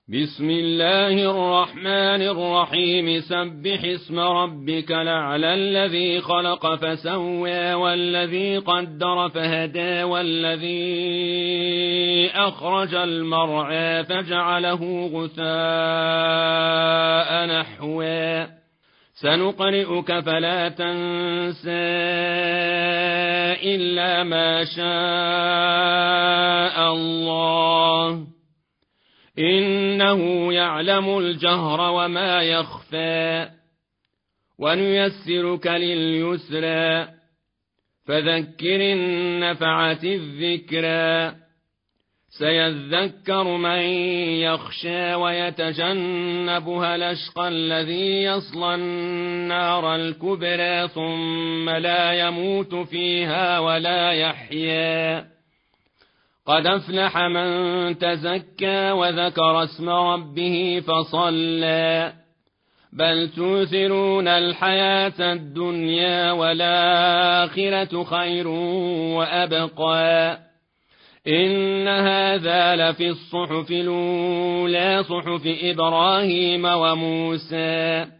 بسم الله الرحمن الرحيم سبح اسم ربك الأعلى الذي خلق فسوى والذي قدر فهدى والذي أخرج المرعى فجعله غثاء نحوا سنقرئك فلا تنسى إلا ما شاء الله إنه يعلم الجهر وما يخفى ونيسرك لليسرى فذكر إن نفعت الذكرى سيذكر من يخشى ويتجنبها الأشقى الذي يصلى النار الكبرى ثم لا يموت فيها ولا يحيا قد أفلح من تزكى وذكر اسم ربه فصلى بل توثرون الحياة الدنيا والآخرة خير وأبقى إن هذا لفي الصحف الأولى صحف إبراهيم وموسى